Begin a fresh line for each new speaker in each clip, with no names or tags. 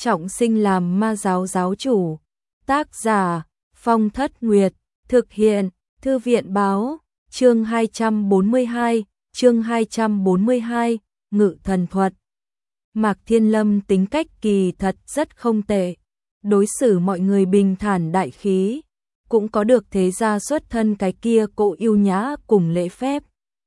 trọng sinh làm ma giáo giáo chủ. Tác giả Phong Thất Nguyệt, thực hiện Thư viện báo. Chương 242, Ngự thần thuật. Mạc Thiên Lâm tính cách kỳ thật rất không tệ, đối xử mọi người bình thản đại khí, cũng có được thế gia xuất thân cái kia cỗ yêu nhã cùng lễ phép.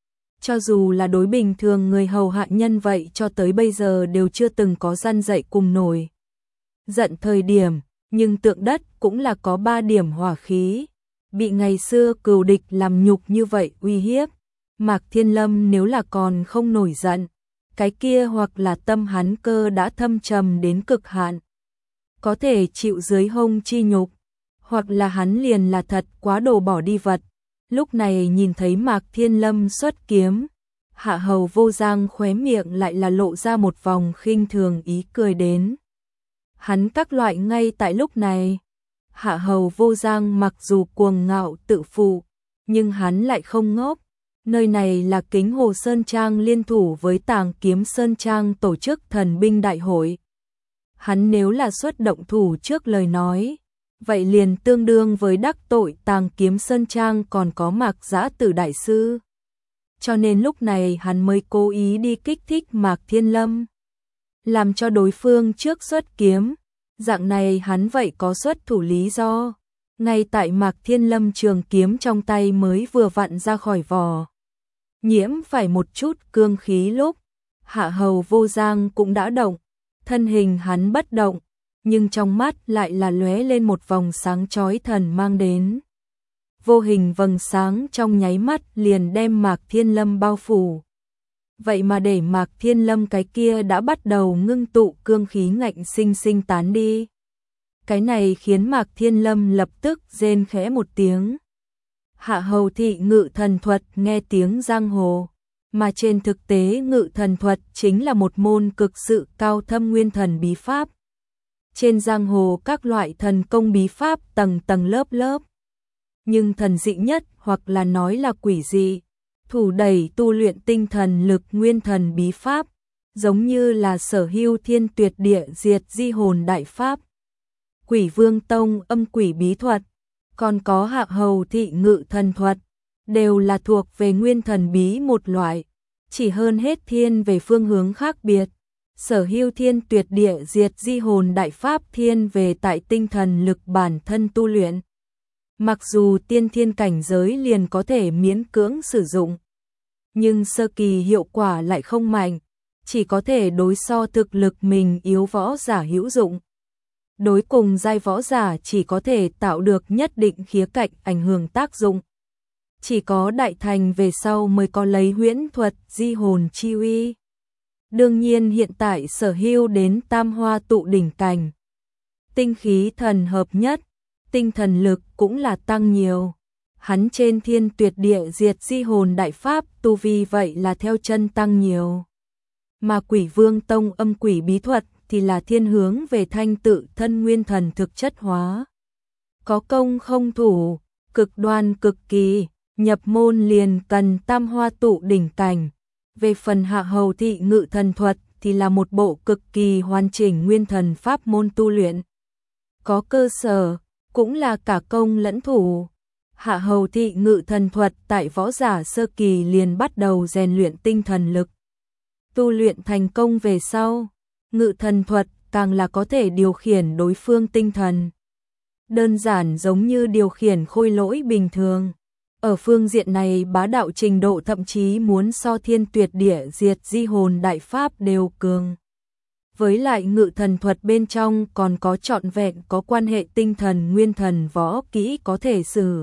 Cho dù là đối bình thường người hầu hạ nhân vậy cho tới bây giờ đều chưa từng có răn dạy cùng nổi giận thời điểm, nhưng Tượng Đất cũng là có 3 điểm hỏa khí, bị ngày xưa cừu địch làm nhục như vậy uy hiếp. Mạc Thiên Lâm nếu là còn không nổi giận, cái kia hoặc là tâm hắn cơ đã thâm trầm đến cực hạn, có thể chịu dưới hông chi nhục, hoặc là hắn liền là thật quá đồ bỏ đi vật. Lúc này nhìn thấy Mạc Thiên Lâm xuất kiếm, Hạ Hầu Vô Giang khóe miệng lại là lộ ra một vòng khinh thường ý cười đến. Hắn các loại ngay tại lúc này, Hạ Hầu Vô Giang mặc dù cuồng ngạo tự phụ, nhưng hắn lại không ngốc. Nơi này là Kính Hồ Sơn Trang liên thủ với Tàng Kiếm Sơn Trang tổ chức thần binh đại hội. Hắn nếu là xuất động thủ trước lời nói, vậy liền tương đương với đắc tội Tàng Kiếm Sơn Trang còn có Mạc Giã Tử đại sư. Cho nên lúc này hắn mới cố ý đi kích thích Mạc Thiên Lâm, làm cho đối phương trước xuất kiếm, dạng này hắn vậy có xuất thủ lý do. Ngay tại Mạc Thiên Lâm trường kiếm trong tay mới vừa vặn ra khỏi vỏ, nhiễm phải một chút cương khí lúc, Hạ Hầu Vô Giang cũng đã động, thân hình hắn bất động, nhưng trong mắt lại là lóe lên một vòng sáng chói thần mang đến. Vô hình vầng sáng trong nháy mắt liền đem Mạc Thiên Lâm bao phủ. Vậy mà để Mạc Thiên Lâm cái kia đã bắt đầu ngưng tụ cương khí ngạnh sinh sinh tán đi. Cái này khiến Mạc Thiên Lâm lập tức rên khẽ một tiếng. Hạ Hầu thị ngự thần thuật nghe tiếng giang hồ, mà trên thực tế ngự thần thuật chính là một môn cực sự cao thâm nguyên thần bí pháp. Trên giang hồ các loại thần công bí pháp tầng tầng lớp lớp, nhưng thần dị nhất hoặc là nói là quỷ dị, thủ đẩy tu luyện tinh thần lực nguyên thần bí pháp, giống như là Sở Hưu Thiên Tuyệt Địa Diệt Di Hồn đại pháp, Quỷ Vương Tông âm quỷ bí thuật, còn có Hạ Hầu thị ngự thần thuật, đều là thuộc về nguyên thần bí một loại, chỉ hơn hết thiên về phương hướng khác biệt. Sở Hưu Thiên Tuyệt Địa Diệt Di Hồn đại pháp thiên về tại tinh thần lực bản thân tu luyện. Mặc dù tiên thiên cảnh giới liền có thể miễn cưỡng sử dụng, nhưng sơ kỳ hiệu quả lại không mạnh, chỉ có thể đối so thực lực mình yếu võ giả hữu dụng. Đối cùng giai võ giả chỉ có thể tạo được nhất định khía cạnh ảnh hưởng tác dụng. Chỉ có đại thành về sau mới có lấy huyễn thuật di hồn chi uy. Đương nhiên hiện tại Sở Hưu đến tam hoa tụ đỉnh cảnh, tinh khí thần hợp nhất, tinh thần lực cũng là tăng nhiều. Hắn trên Thiên Tuyệt Địa Diệt Di Hồn đại pháp tu vi vậy là theo chân tăng nhiều. Mà Quỷ Vương Tông âm quỷ bí thuật thì là thiên hướng về thanh tự thân nguyên thần thực chất hóa. Có công không thủ, cực đoan cực kỳ, nhập môn liền cần tam hoa tụ đỉnh cảnh. Về phần Hạ Hầu thị ngự thần thuật thì là một bộ cực kỳ hoàn chỉnh nguyên thần pháp môn tu luyện. Có cơ sở, cũng là cả công lẫn thủ. Hạ Hầu thị ngự thần thuật tại võ giả sơ kỳ liền bắt đầu rèn luyện tinh thần lực. Tu luyện thành công về sau, ngự thần thuật càng là có thể điều khiển đối phương tinh thần. Đơn giản giống như điều khiển khôi lỗi bình thường. Ở phương diện này bá đạo trình độ thậm chí muốn so Thiên Tuyệt Địa Diệt Di Hồn đại pháp đều cường. Với lại ngự thần thuật bên trong còn có trọn vẹn có quan hệ tinh thần nguyên thần võ kỹ có thể sử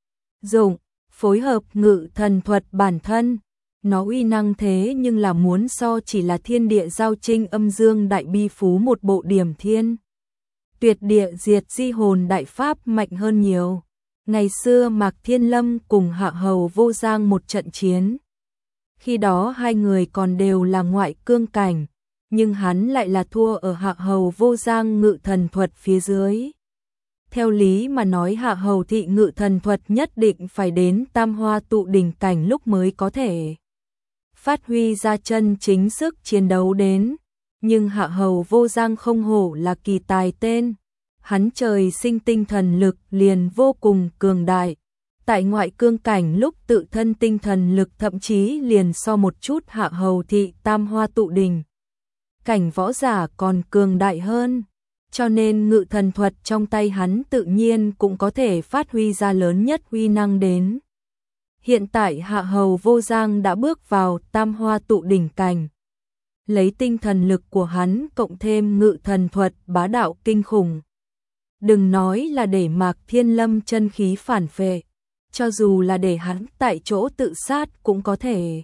dụng, phối hợp ngự thần thuật bản thân. Nó uy năng thế nhưng là muốn so chỉ là thiên địa giao trinh âm dương đại bi phú một bộ điểm Thiên Tuyệt Địa Diệt Di Hồn đại pháp mạnh hơn nhiều. Ngày xưa Mạc Thiên Lâm cùng Hạ Hầu Vô Giang một trận chiến. Khi đó hai người còn đều là ngoại cương cảnh, nhưng hắn lại là thua ở Hạ Hầu Vô Giang ngự thần thuật phía dưới. Theo lý mà nói Hạ Hầu thị ngự thần thuật nhất định phải đến tam hoa tụ đỉnh cảnh lúc mới có thể phát huy ra chân chính sức chiến đấu đến. Nhưng Hạ Hầu Vô Giang không hổ là kỳ tài tên, hắn trời sinh tinh thần lực liền vô cùng cường đại. Tại ngoại cương cảnh lúc tự thân tinh thần lực thậm chí liền so một chút Hạ Hầu thị tam hoa tụ đỉnh cảnh võ giả còn cường đại hơn, cho nên ngự thần thuật trong tay hắn tự nhiên cũng có thể phát huy ra lớn nhất uy năng đến. Hiện tại Hạ Hầu Vô Giang đã bước vào tam hoa tụ đỉnh cảnh. Lấy tinh thần lực của hắn cộng thêm ngự thần thuật bá đạo kinh khủng. Đừng nói là để Mạc Thiên Lâm chân khí phản phệ, cho dù là để hắn tại chỗ tự sát cũng có thể.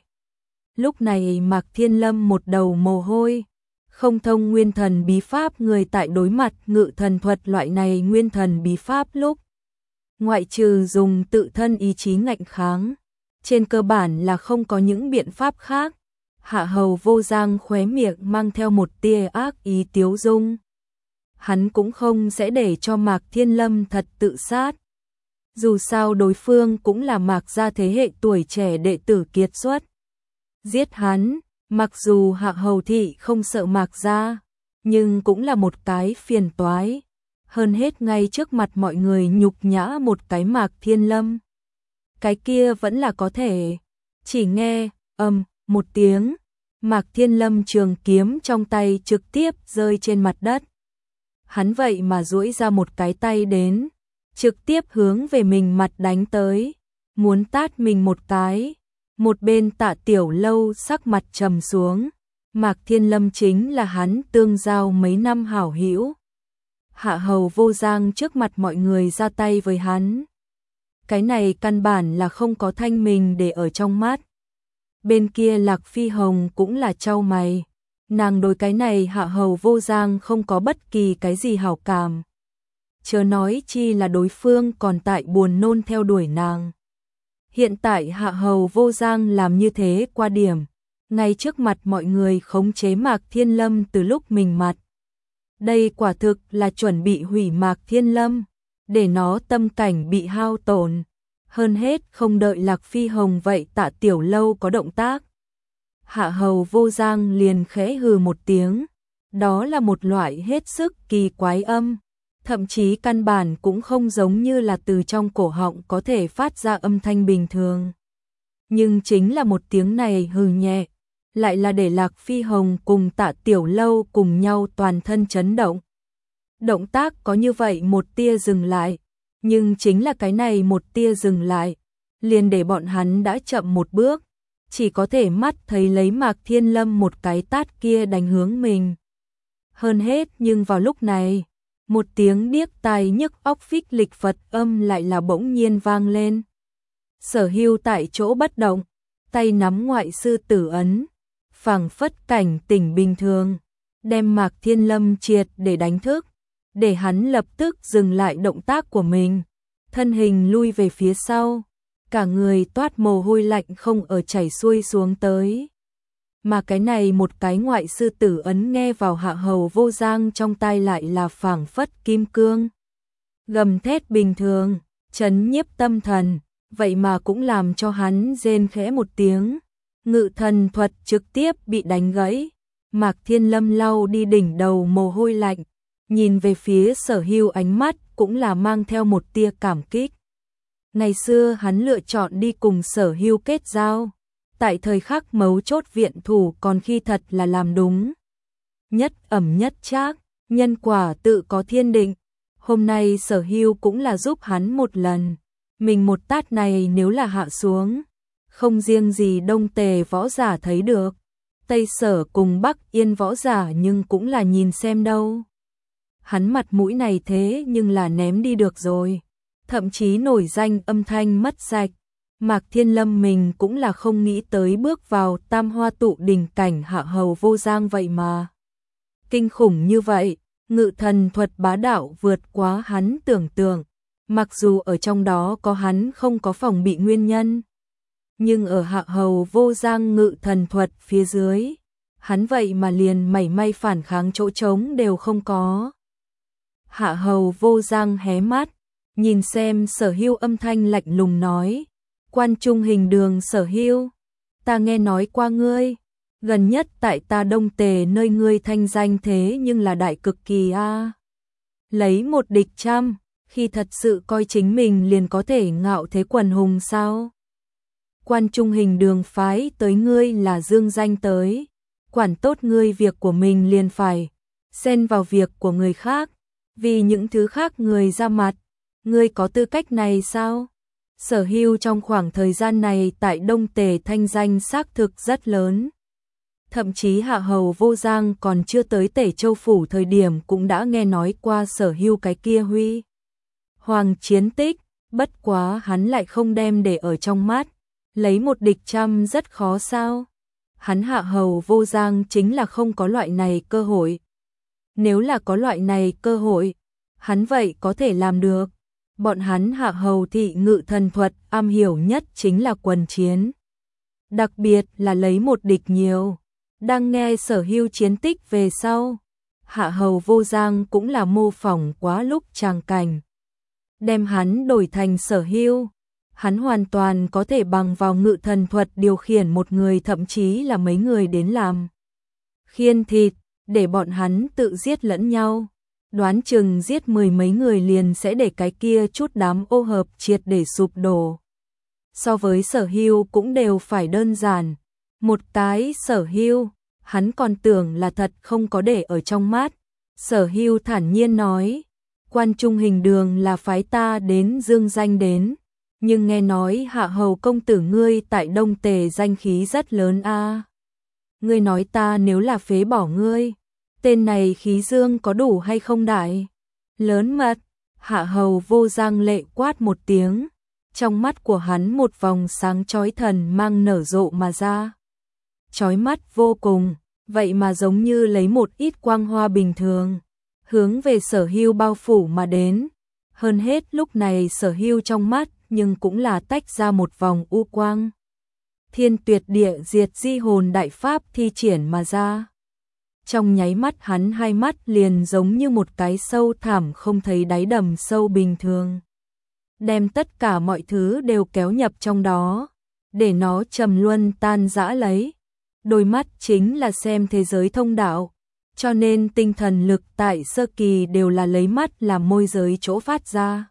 Lúc này Mạc Thiên Lâm một đầu mồ hôi, không thông nguyên thần bí pháp, người tại đối mặt ngự thần thuật loại này nguyên thần bí pháp lúc, ngoại trừ dùng tự thân ý chí ngạnh kháng, trên cơ bản là không có những biện pháp khác. Hạ Hầu Vô Giang khóe miệng mang theo một tia ác ý tiếu dung. Hắn cũng không sẽ để cho Mạc Thiên Lâm thật tự sát. Dù sao đối phương cũng là Mạc gia thế hệ tuổi trẻ đệ tử kiệt xuất. Giết hắn, mặc dù Hạ Hầu thị không sợ Mạc gia, nhưng cũng là một cái phiền toái. Hơn hết ngay trước mặt mọi người nhục nhã một cái Mạc Thiên Lâm. Cái kia vẫn là có thể. Chỉ nghe, một tiếng, Mạc Thiên Lâm trường kiếm trong tay trực tiếp rơi trên mặt đất. Hắn vậy mà duỗi ra một cái tay đến, trực tiếp hướng về mình mặt đánh tới, muốn tát mình một cái. Một bên Tạ Tiểu Lâu sắc mặt trầm xuống, Mạc Thiên Lâm chính là hắn tương giao mấy năm hảo hữu. Hạ Hầu Vô Giang trước mặt mọi người ra tay với hắn. Cái này căn bản là không có thanh mình để ở trong mắt. Bên kia Lạc Phi Hồng cũng là chau mày. Nàng đối cái này Hạ Hầu Vô Giang không có bất kỳ cái gì hảo cảm. Chớ nói chi là đối phương còn tại buồn nôn theo đuổi nàng. Hiện tại Hạ Hầu Vô Giang làm như thế qua điểm, ngay trước mặt mọi người khống chế Mạc Thiên Lâm từ lúc mình mặt. Đây quả thực là chuẩn bị hủy Mạc Thiên Lâm, để nó tâm cảnh bị hao tổn. Hơn hết không đợi Lạc Phi Hồng vậy Tạ Tiểu Lâu có động tác. Hạ Hầu Vô Giang liền khẽ hừ một tiếng, đó là một loại hết sức kỳ quái âm, thậm chí căn bản cũng không giống như là từ trong cổ họng có thể phát ra âm thanh bình thường. Nhưng chính là một tiếng này hừ nhẹ, lại là để Lạc Phi Hồng cùng Tạ Tiểu Lâu cùng nhau toàn thân chấn động. Động tác có như vậy một tia dừng lại, nhưng chính là cái này một tia dừng lại, liền để bọn hắn đã chậm một bước, chỉ có thể mắt thấy lấy Mạc Thiên Lâm một cái tát kia đánh hướng mình. Hơn hết nhưng vào lúc này, một tiếng điếc tai nhức óc phích lịch Phật âm lại là bỗng nhiên vang lên. Sở Hưu tại chỗ bất động, tay nắm ngoại sư tử ấn, phảng phất cảnh tỉnh bình thường, đem Mạc Thiên Lâm triệt để đánh thức, để hắn lập tức dừng lại động tác của mình, thân hình lui về phía sau, cả người toát mồ hôi lạnh không ở chảy xuôi xuống tới. Mà cái này một cái ngoại sư tử ấn nghe vào Hạ Hầu Vô Giang trong tai lại là phảng phất kim cương. Gầm thét bình thường, chấn nhiếp tâm thần, vậy mà cũng làm cho hắn rên khẽ một tiếng. Ngự thần thuật trực tiếp bị đánh gãy. Mạc Thiên Lâm lau đi đỉnh đầu mồ hôi lạnh, nhìn về phía Sở Hưu ánh mắt cũng là mang theo một tia cảm kích. Ngày xưa hắn lựa chọn đi cùng Sở Hưu kết giao, tại thời khắc mấu chốt viện thủ còn khi thật là làm đúng. Nhất ẩm nhất trác, nhân quả tự có thiên định. Hôm nay Sở Hưu cũng là giúp hắn một lần. Mình một tát này nếu là hạ xuống, không riêng gì Đông Tề võ giả thấy được, Tây Sở cùng Bắc Yên võ giả nhưng cũng là nhìn xem đâu. Hắn mặt mũi này thế nhưng là ném đi được rồi, thậm chí nổi danh âm thanh mất sạch. Mạc Thiên Lâm mình cũng là không nghĩ tới bước vào tam hoa tụ đỉnh cảnh Hạ Hầu Vô Giang vậy mà. Kinh khủng như vậy, ngự thần thuật bá đạo vượt quá hắn tưởng tượng, mặc dù ở trong đó có hắn không có phòng bị nguyên nhân. Nhưng ở Hạ Hầu Vô Giang ngự thần thuật phía dưới, hắn vậy mà liền mảy may phản kháng chỗ trống đều không có. Hạ Hầu Vô Giang hé mắt, nhìn xem Sở Hưu âm thanh lạnh lùng nói, Quan Trung Hình Đường Sở Hưu, ta nghe nói qua ngươi, Gần nhất tại ta Đông Tề nơi ngươi thanh danh thế nhưng là đại cực kỳ a. Lấy một địch trăm, khi thật sự coi chính mình liền có thể ngạo thế quần hùng sao? Quan Trung Hình Đường phái tới ngươi là dương danh tới, quản tốt ngươi việc của mình liền phải, xen vào việc của người khác, vì những thứ khác người ra mặt, ngươi có tư cách này sao? Sở Hưu trong khoảng thời gian này tại Đông Tề thanh danh xác thực rất lớn. Thậm chí Hạ Hầu Vô Giang còn chưa tới Tể Châu Phủ thời điểm cũng đã nghe nói qua Sở Hưu cái kia huy hoàng chiến tích, bất quá hắn lại không đem để ở trong mắt, lấy một địch trăm rất khó sao. Hắn Hạ Hầu Vô Giang chính là không có loại này cơ hội. Nếu là có loại này cơ hội, hắn vậy có thể làm được. Bọn hắn Hạ Hầu thị ngự thần thuật am hiểu nhất chính là quần chiến. Đặc biệt là lấy một địch nhiều. Đang nghe Sở Hưu chiến tích về sau, Hạ Hầu Vô Giang cũng là mô phỏng quá lúc tràng cảnh. Đem hắn đổi thành Sở Hưu, hắn hoàn toàn có thể bằng vào ngự thần thuật điều khiển một người thậm chí là mấy người đến làm khiên thịt, để bọn hắn tự giết lẫn nhau. Đoán chừng giết mười mấy người liền sẽ để cái kia chút đám ô hợp triệt để sụp đổ. So với Sở Hưu cũng đều phải đơn giản. Một cái Sở Hưu, hắn còn tưởng là thật không có để ở trong mắt. Sở Hưu thản nhiên nói, Quan Trung Hình Đường là phái ta đến dương danh đến, nhưng nghe nói Hạ Hầu công tử ngươi tại Đông Tề danh khí rất lớn a. Ngươi nói ta nếu là phế bỏ ngươi, tên này khí dương có đủ hay không đại? Lớn mật, Hạ Hầu Vô Giang lệ quát một tiếng, trong mắt của hắn một vòng sáng chói thần mang nở rộ mà ra. Chói mắt vô cùng, vậy mà giống như lấy một ít quang hoa bình thường, hướng về Sở Hưu bao phủ mà đến. Hơn hết lúc này Sở Hưu trong mắt nhưng cũng là tách ra một vòng u quang. Thiên Tuyệt Địa Diệt Di Hồn đại pháp thi triển mà ra. Trong nháy mắt hắn hai mắt liền giống như một cái sâu thẳm không thấy đáy đầm sâu bình thường. Đem tất cả mọi thứ đều kéo nhập trong đó, để nó trầm luân tan rã lấy. Đôi mắt chính là xem thế giới thông đạo, cho nên tinh thần lực tại sơ kỳ đều là lấy mắt làm môi giới chỗ phát ra.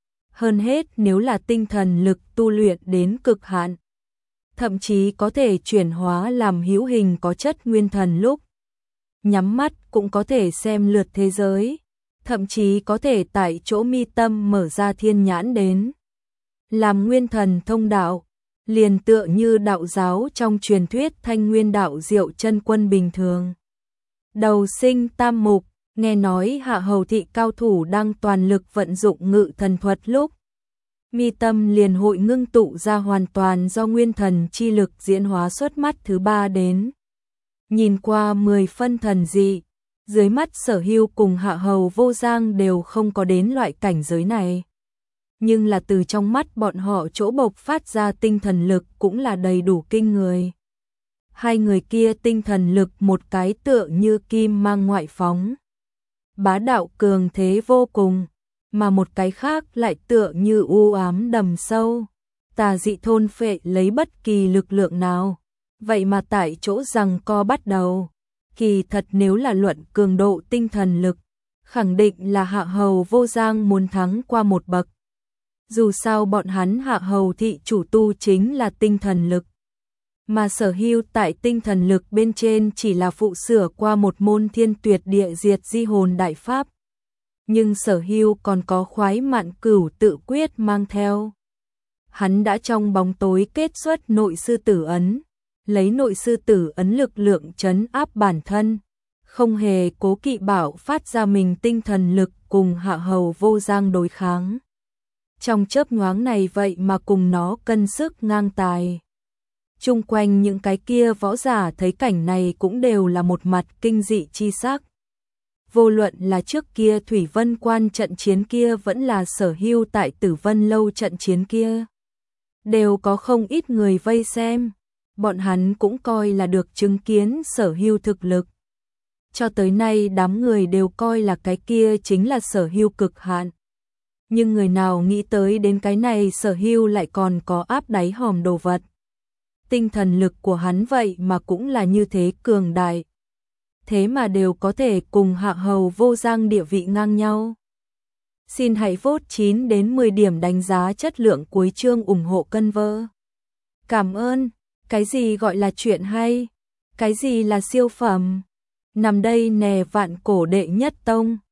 Hơn hết nếu là tinh thần lực tu luyện đến cực hạn, thậm chí có thể chuyển hóa làm hữu hình có chất nguyên thần lúc. Nhắm mắt cũng có thể xem lượt thế giới, thậm chí có thể tại chỗ mi tâm mở ra thiên nhãn đến. Làm nguyên thần thông đạo, liền tựa như đạo giáo trong truyền thuyết Thanh Nguyên đạo Diệu Chân Quân bình thường. Đầu sinh tam mục, nghe nói Hạ Hầu thị cao thủ đang toàn lực vận dụng ngự thần thuật lúc, mi tâm liền hội ngưng tụ ra hoàn toàn do nguyên thần chi lực diễn hóa xuất mắt thứ ba đến. Nhìn qua 10 phân thần dị, dưới mắt Sở Hưu cùng Hạ Hầu Vô Giang đều không có đến loại cảnh giới này. Nhưng là từ trong mắt bọn họ chỗ bộc phát ra tinh thần lực cũng là đầy đủ kinh người. Hai người kia tinh thần lực một cái tựa như kim mang ngoại phóng, bá đạo cường thế vô cùng, mà một cái khác lại tựa như u ám đầm sâu, tà dị thôn phệ lấy bất kỳ lực lượng nào. Vậy mà tại chỗ giằng co bắt đầu, kỳ thật nếu là luận cường độ tinh thần lực, khẳng định là Hạ Hầu Vô Giang muốn thắng qua một bậc. Dù sao bọn hắn Hạ Hầu thị chủ tu chính là tinh thần lực, mà Sở Hưu tại tinh thần lực bên trên chỉ là phụ sửa qua một môn Thiên Tuyệt Địa Diệt Di Hồn đại pháp. Nhưng Sở Hưu còn có khoái mạn cửu tự quyết mang theo. Hắn đã trong bóng tối kết xuất nội sư tử ấn, lấy nội sư tử ấn lực lượng trấn áp bản thân, không hề cố kỵ bảo phát ra mình tinh thần lực cùng Hạ Hầu Vô Giang đối kháng. Trong chớp nhoáng này vậy mà cùng nó cân sức ngang tài. Chung quanh những cái kia võ giả thấy cảnh này cũng đều là một mặt kinh dị chi sắc. Vô luận là trước kia Thủy Vân Quan trận chiến kia vẫn là Sở Hưu tại Tử Vân Lâu trận chiến kia, đều có không ít người vây xem. Bọn hắn cũng coi là được chứng kiến Sở Hưu thực lực. Cho tới nay đám người đều coi là cái kia chính là Sở Hưu cực hạn. Nhưng người nào nghĩ tới đến cái này Sở Hưu lại còn có áp đáy hòm đồ vật. tinh thần lực của hắn vậy mà cũng là như thế cường đại. Thế mà đều có thể cùng Hạ Hầu Vô Giang địa vị ngang nhau. Xin hãy vote 9 đến 10 điểm đánh giá chất lượng cuối chương ủng hộ cân vơ. Cảm ơn. Cái gì gọi là chuyện hay? Cái gì là siêu phẩm? Nằm đây nè vạn cổ đệ nhất tông.